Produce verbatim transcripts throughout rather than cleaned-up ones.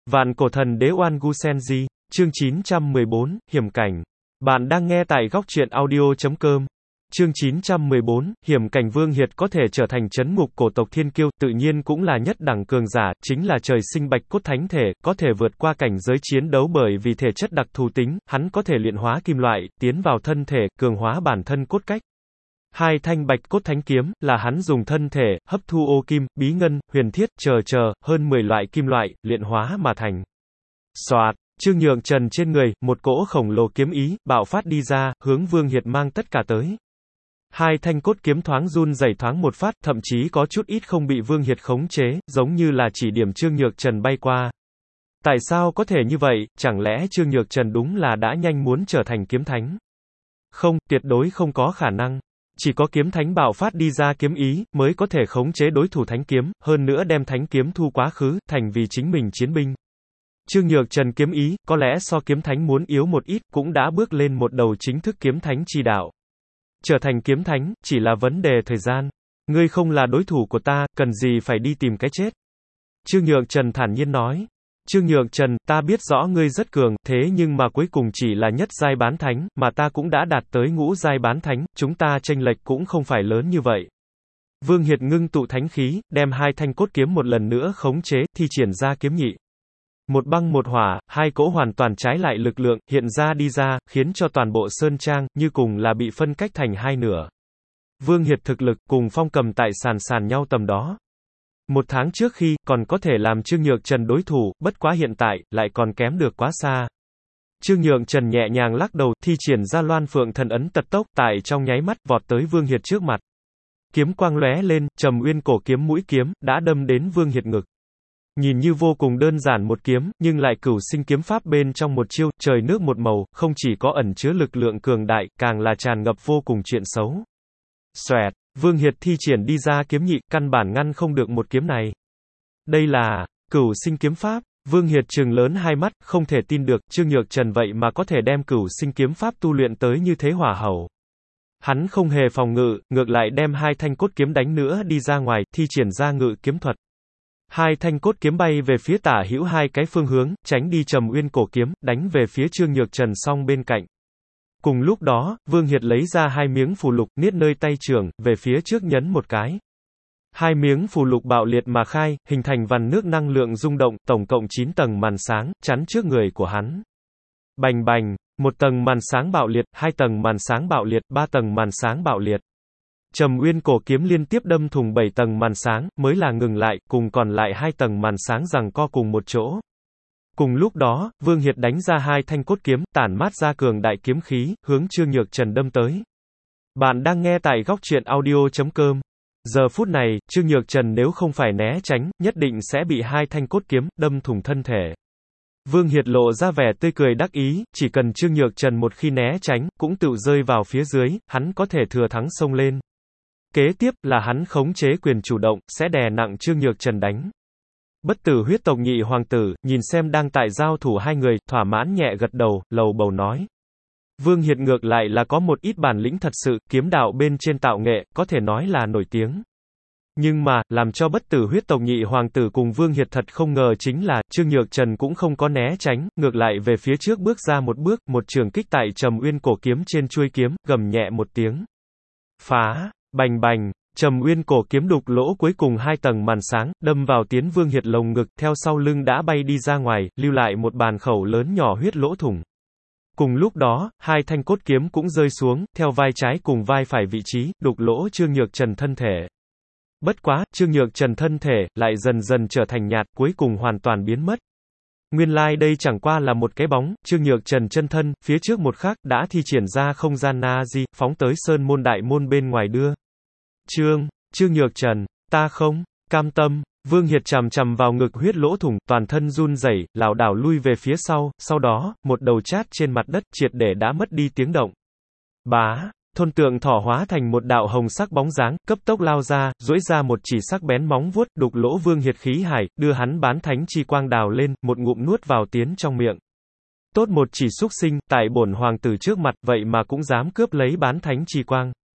Vạn cổ thần đế Oan Gu Senji, chương chín trăm mười bốn, Hiểm cảnh. Bạn đang nghe tại góc truyện audio chấm com. Chương chín trăm mười bốn, Hiểm cảnh. Vương Hiệt có thể trở thành trấn ngục cổ tộc thiên kiêu, tự nhiên cũng là nhất đẳng cường giả, chính là trời sinh bạch cốt thánh thể, có thể vượt qua cảnh giới chiến đấu bởi vì thể chất đặc thù tính, hắn có thể luyện hóa kim loại, tiến vào thân thể, cường hóa bản thân cốt cách. Hai thanh bạch cốt thánh kiếm, là hắn dùng thân thể, hấp thu ô kim, bí ngân, huyền thiết, chờ chờ, hơn mười loại kim loại, luyện hóa mà thành. Soạt, Trương Nhượng Trần trên người, một cỗ khổng lồ kiếm ý, bạo phát đi ra, hướng Vương Hiệt mang tất cả tới. Hai thanh cốt kiếm thoáng run rẩy thoáng một phát, thậm chí có chút ít không bị Vương Hiệt khống chế, giống như là chỉ điểm Trương Nhượng Trần bay qua. Tại sao có thể như vậy, chẳng lẽ Trương Nhượng Trần đúng là đã nhanh muốn trở thành kiếm thánh? Không, tuyệt đối không có khả năng. Chỉ có kiếm thánh bạo phát đi ra kiếm ý, mới có thể khống chế đối thủ thánh kiếm, hơn nữa đem thánh kiếm thu quá khứ, thành vì chính mình chiến binh. Trương Nhượng Trần kiếm ý, có lẽ so kiếm thánh muốn yếu một ít, cũng đã bước lên một đầu chính thức kiếm thánh chi đạo. Trở thành kiếm thánh, chỉ là vấn đề thời gian. Ngươi không là đối thủ của ta, cần gì phải đi tìm cái chết. Trương Nhượng Trần thản nhiên nói. Trương Nhượng Trần, ta biết rõ ngươi rất cường, thế nhưng mà cuối cùng chỉ là nhất giai bán thánh, mà ta cũng đã đạt tới ngũ giai bán thánh, chúng ta chênh lệch cũng không phải lớn như vậy. Vương Hiệt ngưng tụ thánh khí, đem hai thanh cốt kiếm một lần nữa khống chế, thi triển ra kiếm nhị. Một băng một hỏa, hai cỗ hoàn toàn trái lại lực lượng, hiện ra đi ra, khiến cho toàn bộ sơn trang, như cùng là bị phân cách thành hai nửa. Vương Hiệt thực lực, cùng Phong Cầm tại sàn sàn nhau tầm đó. Một tháng trước khi, còn có thể làm Trương Nhượng Trần đối thủ, bất quá hiện tại, lại còn kém được quá xa. Trương Nhượng Trần nhẹ nhàng lắc đầu, thi triển ra Loan Phượng Thần Ấn tật tốc, tại trong nháy mắt, vọt tới Vương Hiệt trước mặt. Kiếm quang lóe lên, Trầm Uyên cổ kiếm mũi kiếm, đã đâm đến Vương Hiệt ngực. Nhìn như vô cùng đơn giản một kiếm, nhưng lại cửu sinh kiếm pháp bên trong một chiêu, trời nước một màu, không chỉ có ẩn chứa lực lượng cường đại, càng là tràn ngập vô cùng chuyện xấu. Xoẹt, Vương Hiệt thi triển đi ra kiếm nhị, căn bản ngăn không được một kiếm này. Đây là cửu sinh kiếm pháp. Vương Hiệt trừng lớn hai mắt, không thể tin được, Trương Nhượng Trần vậy mà có thể đem cửu sinh kiếm pháp tu luyện tới như thế hỏa hậu. Hắn không hề phòng ngự, ngược lại đem hai thanh cốt kiếm đánh nữa đi ra ngoài, thi triển ra ngự kiếm thuật. Hai thanh cốt kiếm bay về phía tả hữu hai cái phương hướng, tránh đi Trầm Uyên cổ kiếm, đánh về phía Trương Nhượng Trần song bên cạnh. Cùng lúc đó, Vương Hiệt lấy ra hai miếng phù lục, niết nơi tay trưởng, về phía trước nhấn một cái. Hai miếng phù lục bạo liệt mà khai, hình thành vằn nước năng lượng rung động, tổng cộng chín tầng màn sáng, chắn trước người của hắn. Bành bành, một tầng màn sáng bạo liệt, hai tầng màn sáng bạo liệt, ba tầng màn sáng bạo liệt. Trầm Uyên cổ kiếm liên tiếp đâm thủng bảy tầng màn sáng, mới là ngừng lại, cùng còn lại hai tầng màn sáng giằng co cùng một chỗ. Cùng lúc đó, Vương Hiệt đánh ra hai thanh cốt kiếm, tản mát ra cường đại kiếm khí, hướng Trương Nhượng Trần đâm tới. Bạn đang nghe tại góc truyện audio chấm com. Giờ phút này, Trương Nhượng Trần nếu không phải né tránh, nhất định sẽ bị hai thanh cốt kiếm, đâm thủng thân thể. Vương Hiệt lộ ra vẻ tươi cười đắc ý, chỉ cần Trương Nhượng Trần một khi né tránh, cũng tự rơi vào phía dưới, hắn có thể thừa thắng xông lên. Kế tiếp, là hắn khống chế quyền chủ động, sẽ đè nặng Trương Nhượng Trần đánh. Bất tử huyết tộc nhị hoàng tử, nhìn xem đang tại giao thủ hai người, thỏa mãn nhẹ gật đầu, lầu bầu nói. Vương Hiệt ngược lại là có một ít bản lĩnh thật sự, kiếm đạo bên trên tạo nghệ, có thể nói là nổi tiếng. Nhưng mà, làm cho bất tử huyết tộc nhị hoàng tử cùng Vương Hiệt thật không ngờ chính là, Trương Nhượng Trần cũng không có né tránh, ngược lại về phía trước bước ra một bước, một trường kích tại Trầm Uyên cổ kiếm trên chuôi kiếm, gầm nhẹ một tiếng. Phá, bành bành. Trầm Uyên cổ kiếm đục lỗ cuối cùng hai tầng màn sáng, đâm vào tiến Vương Hiệt lồng ngực, theo sau lưng đã bay đi ra ngoài, lưu lại một bàn khẩu lớn nhỏ huyết lỗ thủng. Cùng lúc đó, hai thanh cốt kiếm cũng rơi xuống, theo vai trái cùng vai phải vị trí, đục lỗ Trương Nhượng Trần thân thể. Bất quá, Trương Nhượng Trần thân thể, lại dần dần trở thành nhạt, cuối cùng hoàn toàn biến mất. Nguyên lai like đây chẳng qua là một cái bóng, Trương Nhượng Trần chân thân, phía trước một khắc, đã thi triển ra không gian Na-di, phóng tới sơn môn đại môn bên ngoài đưa. Trương, Trương Nhượng Trần, ta không cam tâm. Vương Hiệt chằm chằm vào ngực huyết lỗ thủng, toàn thân run rẩy, lảo đảo lui về phía sau, sau đó, một đầu chát trên mặt đất, triệt để đã mất đi tiếng động. Bá, thôn tượng thỏ hóa thành một đạo hồng sắc bóng dáng, cấp tốc lao ra, duỗi ra một chỉ sắc bén móng vuốt, đục lỗ Vương Hiệt khí hải, đưa hắn bán thánh chi quang đào lên, một ngụm nuốt vào tiến trong miệng. Tốt một chỉ súc sinh, tại bổn hoàng tử trước mặt, vậy mà cũng dám cướp lấy bán thánh chi quang.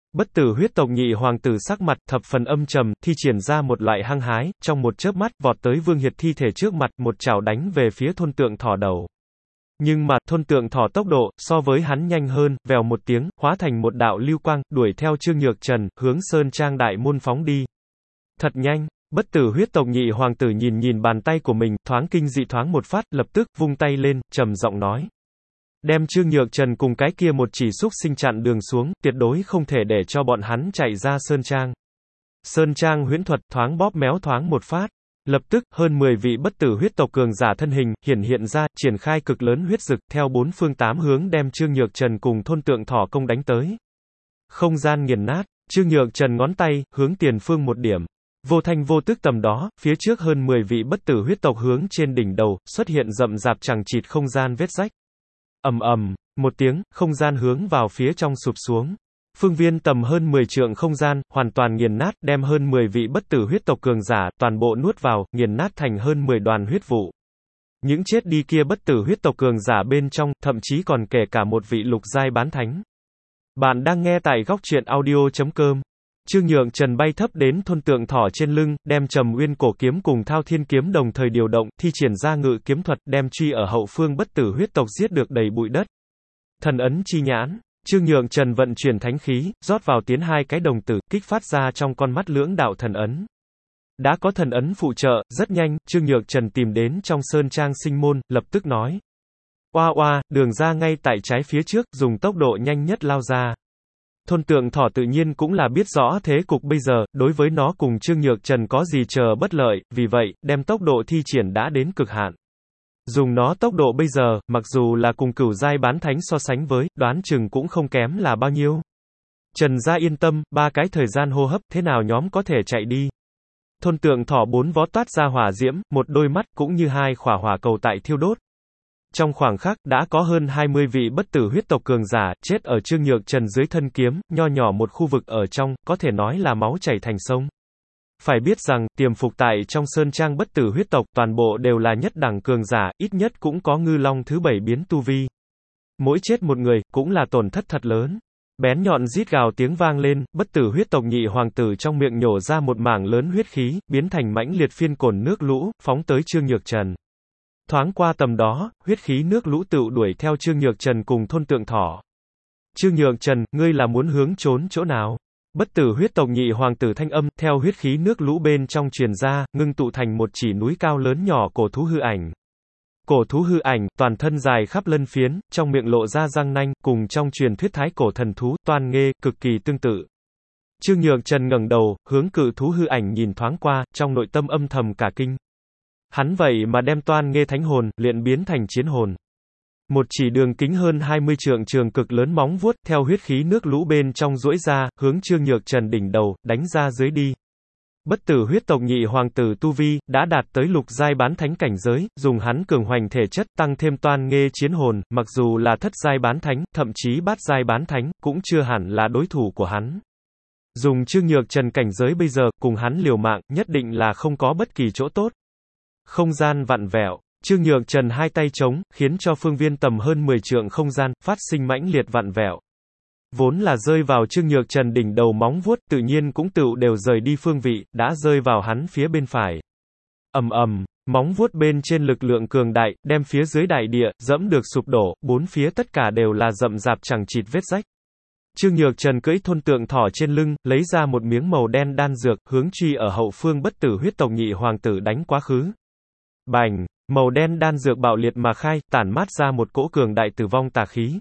Bất tử huyết tộc nhị hoàng tử sắc mặt thập phần âm trầm, thi triển ra một loại hăng hái, trong một chớp mắt vọt tới Vương Hiệt thi thể trước mặt, một chảo đánh về phía thôn tượng thỏ đầu. Nhưng mà, thôn tượng thỏ tốc độ, so với hắn nhanh hơn, vèo một tiếng, hóa thành một đạo lưu quang, đuổi theo Trương Nhược Trần, hướng Sơn Trang đại môn phóng đi. Thật nhanh, bất tử huyết tộc nhị hoàng tử nhìn nhìn bàn tay của mình, thoáng kinh dị thoáng một phát, lập tức, vung tay lên, trầm giọng nói. Đem Trương Nhược Trần cùng cái kia một chỉ xúc sinh chặn đường xuống, tuyệt đối không thể để cho bọn hắn chạy ra Sơn Trang. Sơn Trang huyễn thuật thoáng bóp méo thoáng một phát. Lập tức, hơn mười vị bất tử huyết tộc cường giả thân hình, hiển hiện ra, triển khai cực lớn huyết dực, theo bốn phương tám hướng đem Trương Nhược Trần cùng thôn tượng thỏ công đánh tới. Không gian nghiền nát, Trương Nhược Trần ngón tay, hướng tiền phương một điểm. Vô thanh vô tức tầm đó, phía trước hơn mười vị bất tử huyết tộc hướng trên đỉnh đầu, xuất hiện rậm rạp chằng chịt không gian vết rách. Ầm ầm, một tiếng, không gian hướng vào phía trong sụp xuống. Phương viên tầm hơn mười trượng không gian, hoàn toàn nghiền nát, đem hơn mười vị bất tử huyết tộc cường giả, toàn bộ nuốt vào, nghiền nát thành hơn mười đoàn huyết vụ. Những chết đi kia bất tử huyết tộc cường giả bên trong, thậm chí còn kể cả một vị lục giai bán thánh. Bạn đang nghe tại góc truyện audio chấm com. Trương Nhược Trần bay thấp đến thôn tượng thỏ trên lưng, đem Trầm Uyên cổ kiếm cùng Thao Thiên kiếm đồng thời điều động, thi triển ra ngự kiếm thuật, đem truy ở hậu phương bất tử huyết tộc giết được đầy bụi đất. Thần ấn chi nhãn, Trương Nhược Trần vận chuyển thánh khí, rót vào tiến hai cái đồng tử, kích phát ra trong con mắt lưỡng đạo thần ấn. Đã có thần ấn phụ trợ, rất nhanh, Trương Nhược Trần tìm đến trong Sơn Trang sinh môn, lập tức nói. Oa oa, đường ra ngay tại trái phía trước, dùng tốc độ nhanh nhất lao ra. Thôn tượng thỏ tự nhiên cũng là biết rõ thế cục bây giờ, đối với nó cùng Trương Nhược Trần có gì chờ bất lợi, vì vậy, đem tốc độ thi triển đã đến cực hạn. Dùng nó tốc độ bây giờ, mặc dù là cùng cửu giai bán thánh so sánh với, đoán chừng cũng không kém là bao nhiêu. Trần gia yên tâm, ba cái thời gian hô hấp, thế nào nhóm có thể chạy đi. Thôn tượng thỏ bốn vó toát ra hỏa diễm, một đôi mắt, cũng như hai khỏa hỏa cầu tại thiêu đốt. Trong khoảng khắc, đã có hơn hai mươi vị bất tử huyết tộc cường giả, chết ở Trương Nhược Trần dưới thân kiếm, nho nhỏ một khu vực ở trong, có thể nói là máu chảy thành sông. Phải biết rằng, tiềm phục tại trong Sơn Trang bất tử huyết tộc, toàn bộ đều là nhất đẳng cường giả, ít nhất cũng có ngư long thứ bảy biến tu vi. Mỗi chết một người, cũng là tổn thất thật lớn. Bén nhọn rít gào tiếng vang lên, bất tử huyết tộc nhị hoàng tử trong miệng nhổ ra một mảng lớn huyết khí, biến thành mãnh liệt phiên cồn nước lũ, phóng tới Trương Nhược Trần. Thoáng qua tầm đó, huyết khí nước lũ tựu đuổi theo Trương Nhược Trần cùng thôn tượng thỏ. Trương Nhược Trần, ngươi là muốn hướng trốn chỗ nào? Bất tử huyết tộc nhị hoàng tử thanh âm, theo huyết khí nước lũ bên trong truyền ra, ngưng tụ thành một chỉ núi cao lớn nhỏ cổ thú hư ảnh. Cổ thú hư ảnh, toàn thân dài khắp lân phiến, trong miệng lộ ra răng nanh, cùng trong truyền thuyết thái cổ thần thú, toan nghê, cực kỳ tương tự. Trương Nhược Trần ngẩng đầu, hướng cự thú hư ảnh nhìn thoáng qua, trong nội tâm âm thầm cả kinh. Hắn vậy mà đem toan nghê thánh hồn, luyện biến thành chiến hồn. Một chỉ đường kính hơn hai mươi trượng trường cực lớn móng vuốt, theo huyết khí nước lũ bên trong duỗi ra, hướng Trương Nhược Trần đỉnh đầu, đánh ra dưới đi. Bất tử huyết tộc nhị hoàng tử tu vi, đã đạt tới lục giai bán thánh cảnh giới, dùng hắn cường hoành thể chất, tăng thêm toan nghê chiến hồn, mặc dù là thất giai bán thánh, thậm chí bát giai bán thánh, cũng chưa hẳn là đối thủ của hắn. Dùng Trương Nhược Trần cảnh giới bây giờ, cùng hắn liều mạng, nhất định là không có bất kỳ chỗ tốt. Không gian vặn vẹo. Trương Nhược Trần hai tay trống, khiến cho phương viên tầm hơn mười trượng không gian, phát sinh mãnh liệt vặn vẹo. Vốn là rơi vào Trương Nhược Trần đỉnh đầu móng vuốt, tự nhiên cũng tựu đều rời đi phương vị, đã rơi vào hắn phía bên phải. Ầm ầm, móng vuốt bên trên lực lượng cường đại, đem phía dưới đại địa, dẫm được sụp đổ, bốn phía tất cả đều là rậm rạp chẳng chịt vết rách. Trương Nhược Trần cưỡi thôn tượng thỏ trên lưng, lấy ra một miếng màu đen đan dược, hướng truy ở hậu phương bất tử huyết tộc nhị hoàng tử đánh quá khứ. Bành! Màu đen đan dược bạo liệt mà khai, tản mát ra một cỗ cường đại tử vong tà khí.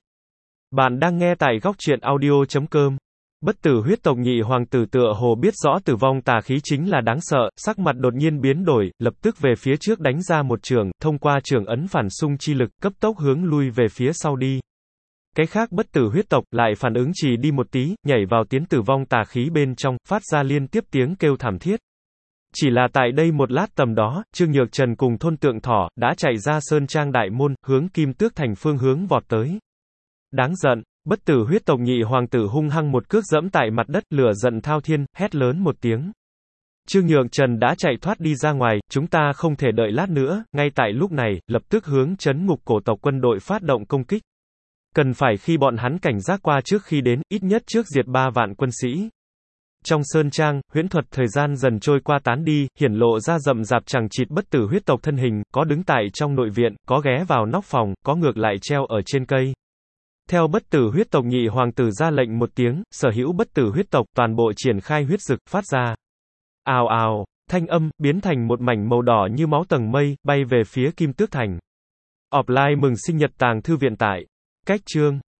Bạn đang nghe tại góc truyện audio chấm com. Bất tử huyết tộc nhị hoàng tử tựa hồ biết rõ tử vong tà khí chính là đáng sợ, sắc mặt đột nhiên biến đổi, lập tức về phía trước đánh ra một trường, thông qua trường ấn phản xung chi lực, cấp tốc hướng lui về phía sau đi. Cái khác bất tử huyết tộc, lại phản ứng chỉ đi một tí, nhảy vào tiến tử vong tà khí bên trong, phát ra liên tiếp tiếng kêu thảm thiết. Chỉ là tại đây một lát tầm đó, Trương Nhược Trần cùng thôn tượng thỏ, đã chạy ra Sơn Trang đại môn, hướng Kim Tước Thành phương hướng vọt tới. Đáng giận, bất tử huyết tộc nhị hoàng tử hung hăng một cước dẫm tại mặt đất, lửa giận thao thiên, hét lớn một tiếng. Trương Nhược Trần đã chạy thoát đi ra ngoài, chúng ta không thể đợi lát nữa, ngay tại lúc này, lập tức hướng trấn ngục cổ tộc quân đội phát động công kích. Cần phải khi bọn hắn cảnh giác qua trước khi đến, ít nhất trước diệt ba vạn quân sĩ. Trong sơn trang, huyễn thuật thời gian dần trôi qua tán đi, hiển lộ ra rậm rạp chằng chịt bất tử huyết tộc thân hình, có đứng tại trong nội viện, có ghé vào nóc phòng, có ngược lại treo ở trên cây. Theo bất tử huyết tộc nhị hoàng tử ra lệnh một tiếng, sở hữu bất tử huyết tộc toàn bộ triển khai huyết dực, phát ra. Ào ào, thanh âm, biến thành một mảnh màu đỏ như máu tầng mây, bay về phía Kim Tước Thành. Offline mừng sinh nhật tàng thư viện tại. Cách chương.